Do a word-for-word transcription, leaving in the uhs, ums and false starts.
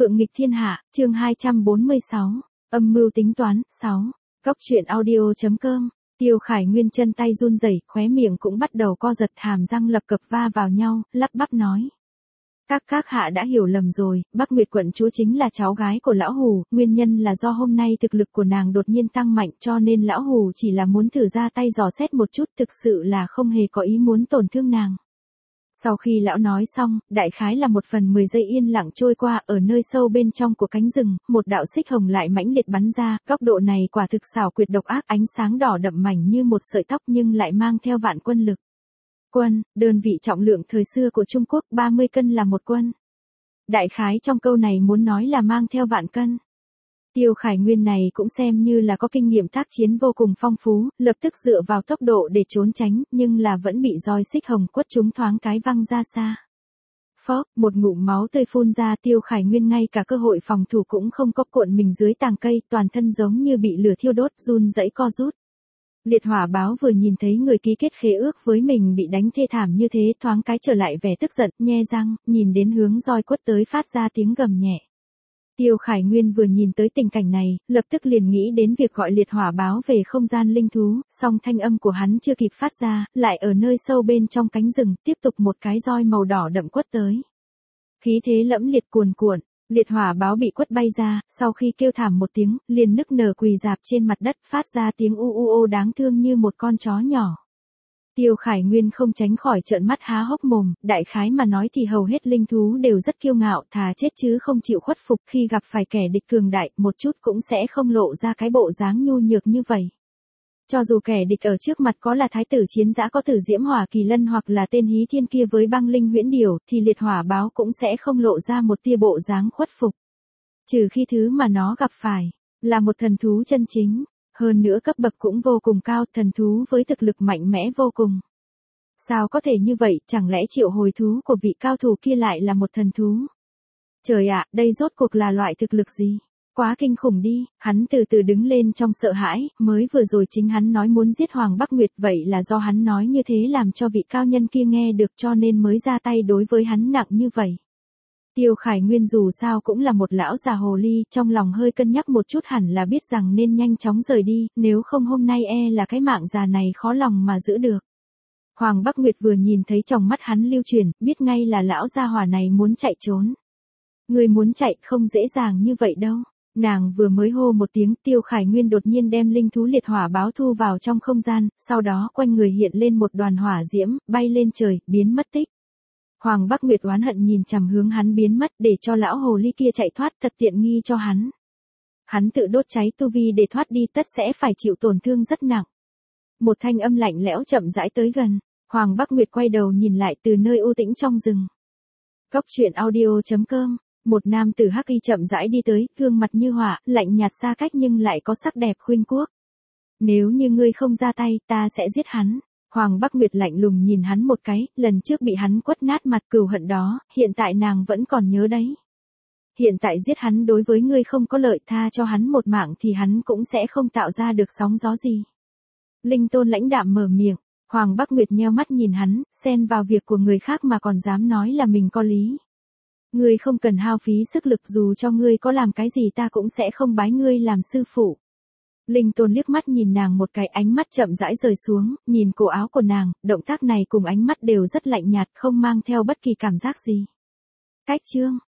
Phượng nghịch thiên hạ, chương hai trăm bốn mươi sáu, âm mưu tính toán, sáu. Cốc truyện audio.com, Tiêu Khải Nguyên chân tay run rẩy, khóe miệng cũng bắt đầu co giật, hàm răng lập cập va vào nhau, lắp bắp nói. Các các hạ đã hiểu lầm rồi, Bắc Nguyệt quận chúa chính là cháu gái của lão Hù, nguyên nhân là do hôm nay thực lực của nàng đột nhiên tăng mạnh cho nên lão Hù chỉ là muốn thử ra tay dò xét một chút, thực sự là không hề có ý muốn tổn thương nàng. Sau khi lão nói xong, đại khái là một phần mười giây yên lặng trôi qua, ở nơi sâu bên trong của cánh rừng, một đạo xích hồng lại mãnh liệt bắn ra, góc độ này quả thực xảo quyệt độc ác, ánh sáng đỏ đậm mảnh như một sợi tóc nhưng lại mang theo vạn quân lực. Quân, đơn vị trọng lượng thời xưa của Trung Quốc, ba mươi cân là một quân. Đại khái trong câu này muốn nói là mang theo vạn cân. Tiêu Khải Nguyên này cũng xem như là có kinh nghiệm tác chiến vô cùng phong phú, lập tức dựa vào tốc độ để trốn tránh, nhưng là vẫn bị roi xích hồng quất trúng thoáng cái văng ra xa. Phốc, một ngụm máu tươi phun ra, Tiêu Khải Nguyên ngay cả cơ hội phòng thủ cũng không có, cuộn mình dưới tàng cây, toàn thân giống như bị lửa thiêu đốt, run rẩy co rút. Liệt hỏa báo vừa nhìn thấy người ký kết khế ước với mình bị đánh thê thảm như thế, thoáng cái trở lại vẻ tức giận, nhe răng, nhìn đến hướng roi quất tới phát ra tiếng gầm nhẹ. Tiêu Khải Nguyên vừa nhìn tới tình cảnh này, lập tức liền nghĩ đến việc gọi liệt hỏa báo về không gian linh thú, song thanh âm của hắn chưa kịp phát ra, lại ở nơi sâu bên trong cánh rừng, tiếp tục một cái roi màu đỏ đậm quất tới. Khí thế lẫm liệt cuồn cuộn, liệt hỏa báo bị quất bay ra, sau khi kêu thảm một tiếng, liền nức nở quỳ rạp trên mặt đất, phát ra tiếng u u ô đáng thương như một con chó nhỏ. Tiêu Khải Nguyên không tránh khỏi trợn mắt há hốc mồm, đại khái mà nói thì hầu hết linh thú đều rất kiêu ngạo, thà chết chứ không chịu khuất phục, khi gặp phải kẻ địch cường đại, một chút cũng sẽ không lộ ra cái bộ dáng nhu nhược như vậy. Cho dù kẻ địch ở trước mặt có là thái tử chiến dã có Tử Diễm Hỏa Kỳ Lân hoặc là tên hí thiên kia với băng linh huyễn điểu, thì liệt hỏa báo cũng sẽ không lộ ra một tia bộ dáng khuất phục. Trừ khi thứ mà nó gặp phải là một thần thú chân chính. Hơn nữa cấp bậc cũng vô cùng cao, thần thú với thực lực mạnh mẽ vô cùng. Sao có thể như vậy, chẳng lẽ triệu hồi thú của vị cao thủ kia lại là một thần thú? Trời ạ, đây rốt cuộc là loại thực lực gì? Quá kinh khủng đi, hắn từ từ đứng lên trong sợ hãi, mới vừa rồi chính hắn nói muốn giết Hoàng Bắc Nguyệt, vậy là do hắn nói như thế làm cho vị cao nhân kia nghe được cho nên mới ra tay đối với hắn nặng như vậy. Tiêu Khải Nguyên dù sao cũng là một lão già hồ ly, trong lòng hơi cân nhắc một chút hẳn là biết rằng nên nhanh chóng rời đi, nếu không hôm nay e là cái mạng già này khó lòng mà giữ được. Hoàng Bắc Nguyệt vừa nhìn thấy trong mắt hắn lưu chuyển, biết ngay là lão gia hỏa này muốn chạy trốn. Người muốn chạy không dễ dàng như vậy đâu. Nàng vừa mới hô một tiếng, Tiêu Khải Nguyên đột nhiên đem linh thú liệt hỏa báo thu vào trong không gian, sau đó quanh người hiện lên một đoàn hỏa diễm, bay lên trời, biến mất tích. Hoàng Bắc Nguyệt oán hận nhìn chằm hướng hắn biến mất để cho lão hồ ly kia chạy thoát, thật tiện nghi cho hắn. Hắn tự đốt cháy tu vi để thoát đi, tất sẽ phải chịu tổn thương rất nặng. Một thanh âm lạnh lẽo chậm rãi tới gần, Hoàng Bắc Nguyệt quay đầu nhìn lại từ nơi u tĩnh trong rừng. Cốc truyện audio.com, một nam tử hắc y chậm rãi đi tới, gương mặt như hỏa, lạnh nhạt xa cách nhưng lại có sắc đẹp khuynh quốc. Nếu như ngươi không ra tay, ta sẽ giết hắn. Hoàng Bắc Nguyệt lạnh lùng nhìn hắn một cái, lần trước bị hắn quất nát mặt, cừu hận đó, hiện tại nàng vẫn còn nhớ đấy. Hiện tại giết hắn đối với ngươi không có lợi, tha cho hắn một mạng thì hắn cũng sẽ không tạo ra được sóng gió gì. Linh Tôn lãnh đạm mở miệng, Hoàng Bắc Nguyệt nheo mắt nhìn hắn, xen vào việc của người khác mà còn dám nói là mình có lý. Ngươi không cần hao phí sức lực, dù cho ngươi có làm cái gì ta cũng sẽ không bái ngươi làm sư phụ. Linh Tôn liếc mắt nhìn nàng một cái, ánh mắt chậm rãi rời xuống, nhìn cổ áo của nàng, động tác này cùng ánh mắt đều rất lạnh nhạt, không mang theo bất kỳ cảm giác gì. Cách chương,